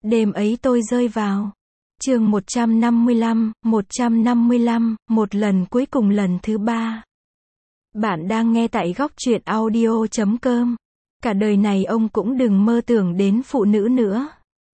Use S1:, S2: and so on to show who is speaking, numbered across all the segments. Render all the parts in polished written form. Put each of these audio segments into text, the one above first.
S1: Đêm ấy tôi rơi vào. Chương 155, một lần cuối cùng lần thứ 3. Bạn đang nghe tại góc truyện audio.com. Cả đời này ông cũng đừng mơ tưởng đến phụ nữ nữa.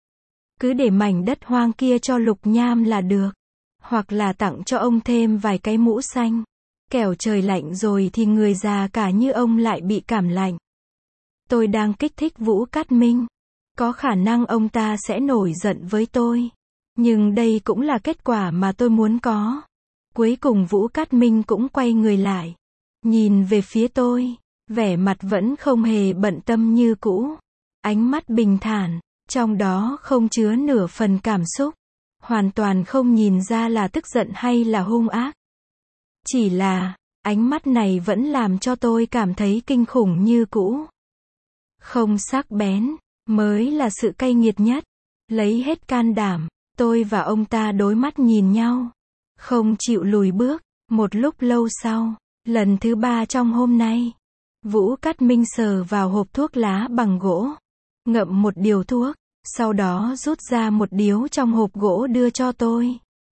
S1: Cứ để mảnh đất hoang kia cho Lục Nham là được. Hoặc là tặng cho ông thêm vài cái mũ xanh. Kẻo trời lạnh rồi thì người già cả như ông lại bị cảm lạnh. Tôi đang kích thích Vũ Cát Minh. Có khả năng ông ta sẽ nổi giận với tôi. Nhưng đây cũng là kết quả mà tôi muốn có. Cuối cùng Vũ Cát Minh cũng quay người lại. Nhìn về phía tôi. Vẻ mặt vẫn không hề bận tâm như cũ. Ánh mắt bình thản. Trong đó không chứa nửa phần cảm xúc. Hoàn toàn không nhìn ra là tức giận hay là hung ác. Chỉ là, ánh mắt này vẫn làm cho tôi cảm thấy kinh khủng như cũ. Không sắc bén, mới là sự cay nghiệt nhất. Lấy hết can đảm, tôi và ông ta đối mắt nhìn nhau. Không chịu lùi bước. Một lúc lâu sau, lần thứ 3 trong hôm nay, Vũ Cát Minh sờ vào hộp thuốc lá bằng gỗ. Ngậm một điếu thuốc, sau đó rút ra một điếu trong hộp gỗ đưa cho tôi.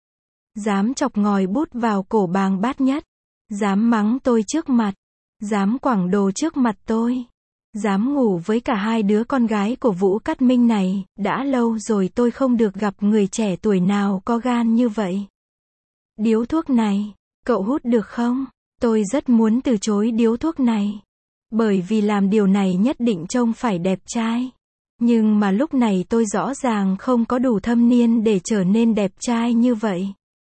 S1: Dám chọc ngòi bút vào cổ Bàng Bát Nhất. Dám mắng tôi trước mặt. Dám quẳng đồ trước mặt tôi. Dám ngủ với cả hai đứa con gái của Vũ Cát Minh này. Đã lâu rồi tôi không được gặp người trẻ tuổi nào có gan như vậy. Điếu thuốc này, cậu hút được không? Tôi rất muốn từ chối điếu thuốc này. Bởi vì làm điều này nhất định trông phải đẹp trai. Nhưng mà lúc này tôi rõ ràng không có đủ thâm niên để trở nên đẹp trai như vậy.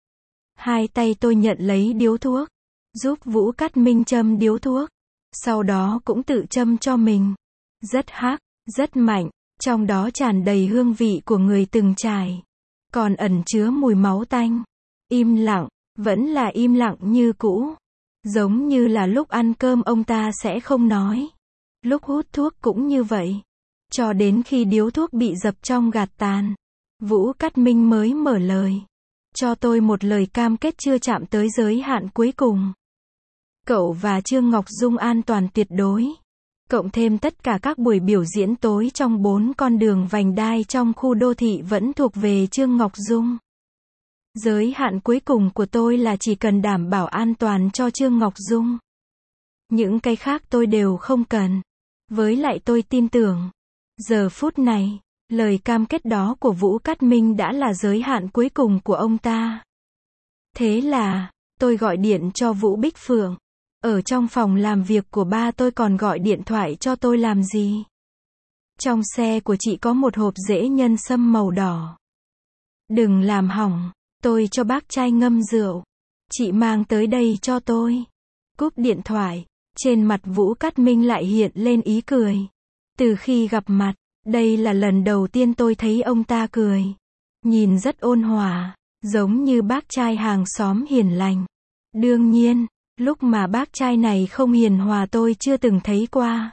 S1: Hai tay tôi nhận lấy điếu thuốc. Giúp Vũ Cát Minh châm điếu thuốc. Sau đó cũng tự châm cho mình. Rất hắc, rất mạnh. Trong đó tràn đầy hương vị của người từng trải. Còn ẩn chứa mùi máu tanh. Im lặng, vẫn là im lặng như cũ. Giống như là lúc ăn cơm ông ta sẽ không nói. Lúc hút thuốc cũng như vậy. Cho đến khi điếu thuốc bị dập trong gạt tàn. Vũ Cát Minh mới mở lời. Cho tôi một lời cam kết chưa chạm tới giới hạn cuối cùng. Cậu và Trương Ngọc Dung an toàn tuyệt đối. Cộng thêm tất cả các buổi biểu diễn tối trong 4 con đường vành đai trong khu đô thị vẫn thuộc về Trương Ngọc Dung. Giới hạn cuối cùng của tôi là chỉ cần đảm bảo an toàn cho Trương Ngọc Dung. Những cái khác tôi đều không cần. Với lại tôi tin tưởng. Giờ phút này, lời cam kết đó của Vũ Cát Minh đã là giới hạn cuối cùng của ông ta. Thế là, tôi gọi điện cho Vũ Bích Phượng. Ở trong phòng làm việc của ba tôi còn gọi điện thoại cho tôi làm gì? Trong xe của chị có một hộp rễ nhân sâm màu đỏ. Đừng làm hỏng, tôi cho bác trai ngâm rượu. Chị mang tới đây cho tôi. Cúp điện thoại, trên mặt Vũ Cát Minh lại hiện lên ý cười. Từ khi gặp mặt, đây là lần đầu tiên tôi thấy ông ta cười. Nhìn rất ôn hòa, giống như bác trai hàng xóm hiền lành. Đương nhiên, lúc mà bác trai này không hiền hòa tôi chưa từng thấy qua.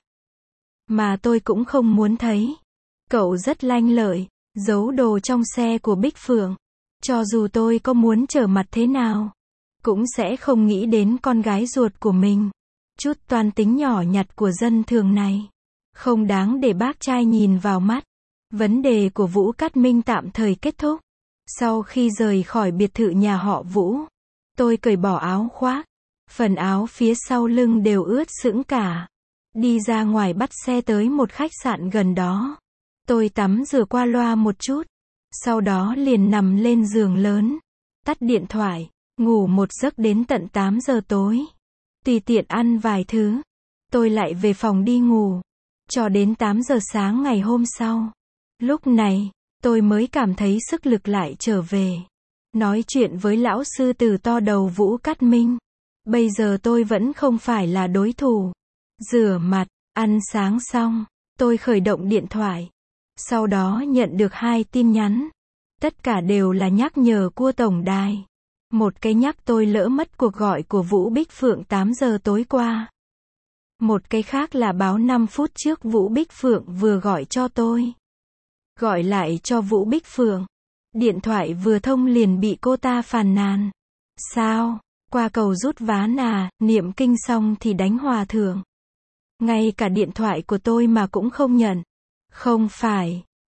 S1: Mà tôi cũng không muốn thấy. Cậu rất lanh lợi, giấu đồ trong xe của Bích Phượng. Cho dù tôi có muốn trở mặt thế nào, cũng sẽ không nghĩ đến con gái ruột của mình. Chút toan tính nhỏ nhặt của dân thường này. Không đáng để bác trai nhìn vào mắt. Vấn đề của Vũ Cát Minh tạm thời kết thúc. Sau khi rời khỏi biệt thự nhà họ Vũ, tôi cởi bỏ áo khoác. Phần áo phía sau lưng đều ướt sũng cả. Đi ra ngoài bắt xe tới một khách sạn gần đó. Tôi tắm rửa qua loa một chút. Sau đó liền nằm lên giường lớn. Tắt điện thoại, ngủ một giấc đến tận 8 giờ tối. Tùy tiện ăn vài thứ. Tôi lại về phòng đi ngủ. Cho đến 8 giờ sáng ngày hôm sau. Lúc này, tôi mới cảm thấy sức lực lại trở về. Nói chuyện với lão sư tử to đầu Vũ Cát Minh. Bây giờ tôi vẫn không phải là đối thủ. Rửa mặt, ăn sáng xong, tôi khởi động điện thoại. Sau đó nhận được 2 tin nhắn. Tất cả đều là nhắc nhở của tổng đài. Một cái nhắc tôi lỡ mất cuộc gọi của Vũ Bích Phượng 8 giờ tối qua. Một cái khác là báo 5 phút trước Vũ Bích Phượng vừa gọi cho tôi. Gọi lại cho Vũ Bích Phượng. Điện thoại vừa thông liền bị cô ta phàn nàn. Sao? Qua cầu rút ván à, niệm kinh xong thì đánh hòa thượng. Ngay cả điện thoại của tôi mà cũng không nhận. Không phải,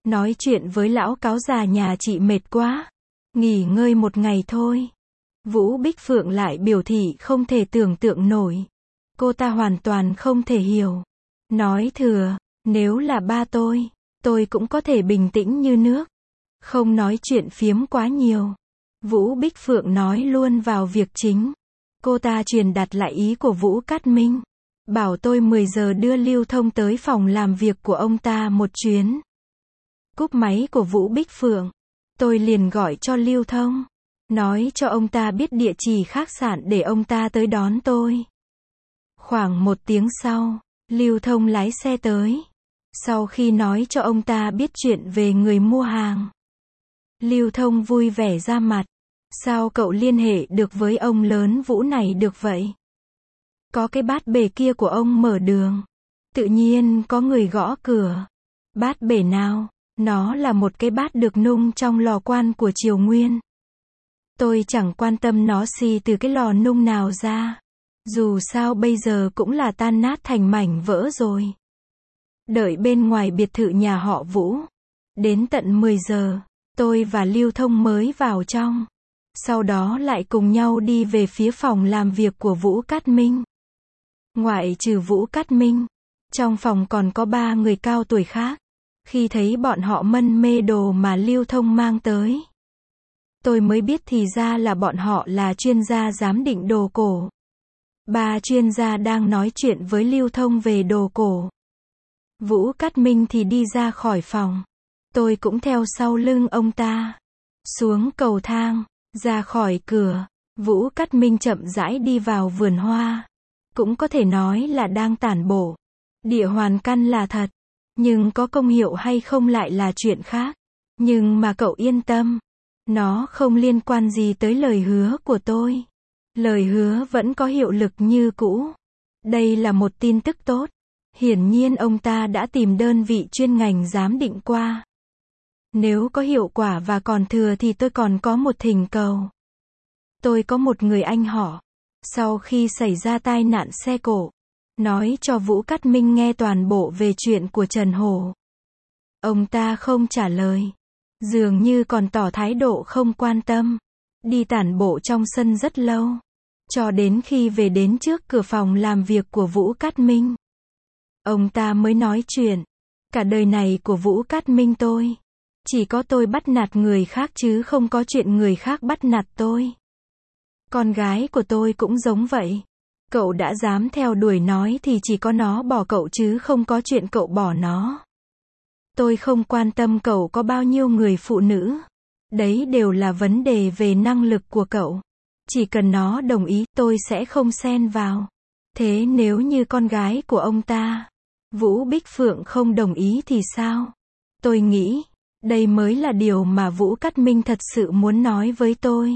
S1: Nói chuyện với lão cáo già nhà chị mệt quá. Nghỉ ngơi một ngày thôi. Vũ Bích Phượng lại biểu thị không thể tưởng tượng nổi. Cô ta hoàn toàn không thể hiểu. Nói thừa, nếu là ba tôi cũng có thể bình tĩnh như nước. Không nói chuyện phiếm quá nhiều. Vũ Bích Phượng nói luôn vào việc chính. Cô ta truyền đạt lại ý của Vũ Cát Minh. Bảo tôi 10 giờ đưa Lưu Thông tới phòng làm việc của ông ta một chuyến. Cúp máy của Vũ Bích Phượng. Tôi liền gọi cho Lưu Thông. Nói cho ông ta biết địa chỉ khách sạn để ông ta tới đón tôi. Khoảng 1 tiếng sau, Lưu Thông lái xe tới. Sau khi nói cho ông ta biết chuyện về người mua hàng, Lưu Thông vui vẻ ra mặt. Sao cậu liên hệ được với ông lớn Vũ này được vậy? Có cái bát bể kia của ông mở đường. Tự nhiên có người gõ cửa. Bát bể nào? Nó là một cái bát được nung trong lò quan của Triều Nguyên. Tôi chẳng quan tâm nó xì từ cái lò nung nào ra. Dù sao bây giờ cũng là tan nát thành mảnh vỡ rồi. Đợi bên ngoài biệt thự nhà họ Vũ. Đến tận 10 giờ, tôi và Lưu Thông mới vào trong. Sau đó lại cùng nhau đi về phía phòng làm việc của Vũ Cát Minh. Ngoại trừ Vũ Cát Minh, trong phòng còn có 3 người cao tuổi khác. Khi thấy bọn họ mân mê đồ mà Lưu Thông mang tới, tôi mới biết thì ra là bọn họ là chuyên gia giám định đồ cổ. 3 chuyên gia đang nói chuyện với Lưu Thông về đồ cổ. Vũ Cát Minh thì đi ra khỏi phòng. Tôi cũng theo sau lưng ông ta. Xuống cầu thang, ra khỏi cửa, Vũ Cát Minh chậm rãi đi vào vườn hoa. Cũng có thể nói là đang tản bộ. Địa hoàn căn là thật, nhưng có công hiệu hay không lại là chuyện khác. Nhưng mà cậu yên tâm, nó không liên quan gì tới lời hứa của tôi. Lời hứa vẫn có hiệu lực như cũ. Đây là một tin tức tốt. Hiển nhiên ông ta đã tìm đơn vị chuyên ngành giám định qua. Nếu có hiệu quả và còn thừa thì tôi còn có một thỉnh cầu. Tôi có một người anh họ. Sau khi xảy ra tai nạn xe cộ, nói cho Vũ Cát Minh nghe toàn bộ về chuyện của Trần Hổ. Ông ta không trả lời. Dường như còn tỏ thái độ không quan tâm. Đi tản bộ trong sân rất lâu. Cho đến khi về đến trước cửa phòng làm việc của Vũ Cát Minh. Ông ta mới nói chuyện. Cả đời này của Vũ Cát Minh tôi. Chỉ có tôi bắt nạt người khác chứ không có chuyện người khác bắt nạt tôi. Con gái của tôi cũng giống vậy. Cậu đã dám theo đuổi nói thì chỉ có nó bỏ cậu chứ không có chuyện cậu bỏ nó. Tôi không quan tâm cậu có bao nhiêu người phụ nữ. Đấy đều là vấn đề về năng lực của cậu. Chỉ cần nó đồng ý, tôi sẽ không xen vào. Thế nếu như con gái của ông ta, Vũ Bích Phượng không đồng ý thì sao? Tôi nghĩ, đây mới là điều mà Vũ Cát Minh thật sự muốn nói với tôi.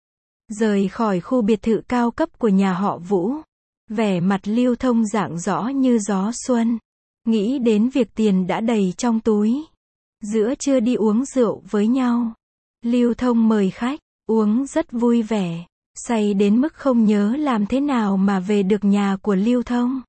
S1: Rời khỏi khu biệt thự cao cấp của nhà họ Vũ, vẻ mặt Lưu Thông rạng rõ như gió xuân. Nghĩ đến việc tiền đã đầy trong túi. Giữa trưa đi uống rượu với nhau. Lưu Thông mời khách, uống rất vui vẻ. Say đến mức không nhớ làm thế nào mà về được nhà của Lưu Thông.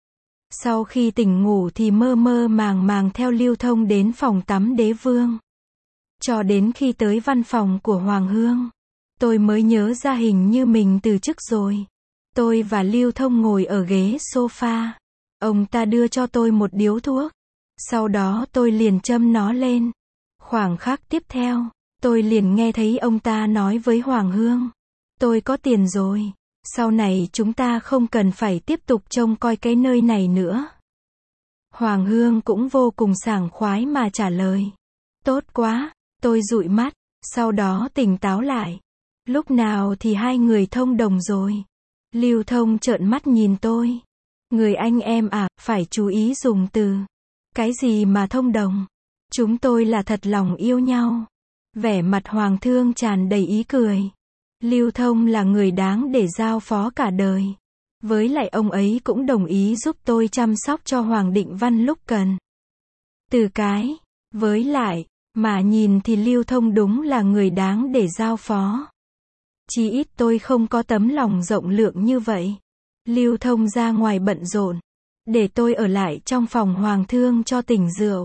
S1: Sau khi tỉnh ngủ thì mơ mơ màng màng theo Lưu Thông đến phòng tắm Đế Vương. Cho đến khi tới văn phòng của Hoàng Hương, tôi mới nhớ ra hình như mình từ chức rồi. Tôi và Lưu Thông ngồi ở ghế sofa. Ông ta đưa cho tôi một điếu thuốc. Sau đó tôi liền châm nó lên. Khoảng khắc tiếp theo, tôi liền nghe thấy ông ta nói với Hoàng Hương. Tôi có tiền rồi. Sau này chúng ta không cần phải tiếp tục trông coi cái nơi này nữa. Hoàng Hương cũng vô cùng sảng khoái mà trả lời. Tốt quá, tôi dụi mắt, sau đó tỉnh táo lại. Lúc nào thì hai người thông đồng rồi? Lưu Thông trợn mắt nhìn tôi. Người anh em à, phải chú ý dùng từ. Cái gì mà thông đồng? Chúng tôi là thật lòng yêu nhau. Vẻ mặt Hoàng Thương tràn đầy ý cười. Lưu Thông là người đáng để giao phó cả đời. Với lại ông ấy cũng đồng ý giúp tôi chăm sóc cho Hoàng Định Văn lúc cần. Từ cái, với lại, mà nhìn thì Lưu Thông đúng là người đáng để giao phó. Chỉ ít tôi không có tấm lòng rộng lượng như vậy. Lưu Thông ra ngoài bận rộn. Để tôi ở lại trong phòng Hoàng Thương cho tỉnh rượu.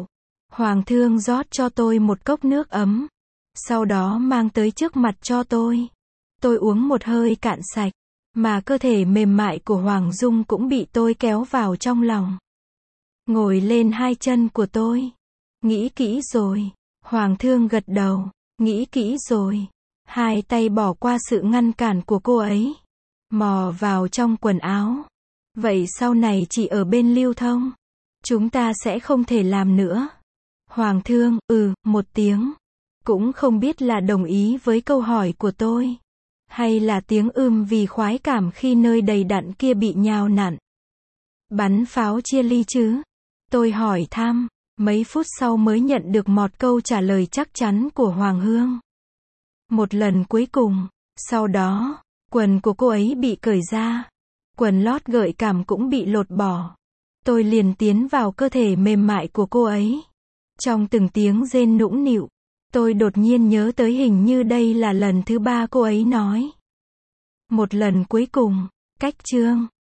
S1: Hoàng thương rót cho tôi một cốc nước ấm. Sau đó mang tới trước mặt cho tôi. Tôi uống một hơi cạn sạch. Mà cơ thể mềm mại của Hoàng Dung cũng bị tôi kéo vào trong lòng. Ngồi lên hai chân của tôi. Nghĩ kỹ rồi. Hoàng thương gật đầu. Nghĩ kỹ rồi. Hai tay bỏ qua sự ngăn cản của cô ấy. Mò vào trong quần áo. Vậy sau này chỉ ở bên lưu thông. Chúng ta sẽ không thể làm nữa. Hoàng thương, một tiếng. Cũng không biết là đồng ý với câu hỏi của tôi. Hay là tiếng vì khoái cảm khi nơi đầy đặn kia bị nhào nặn. Bắn pháo chia ly chứ? Tôi hỏi thăm. Mấy phút sau mới nhận được một câu trả lời chắc chắn của Hoàng Hương. Một lần cuối cùng. Sau đó, quần của cô ấy bị cởi ra. Quần lót gợi cảm cũng bị lột bỏ. Tôi liền tiến vào cơ thể mềm mại của cô ấy. Trong từng tiếng rên nũng nịu, tôi đột nhiên nhớ tới hình như đây là lần thứ 3 cô ấy nói. Một lần cuối cùng, cách chương.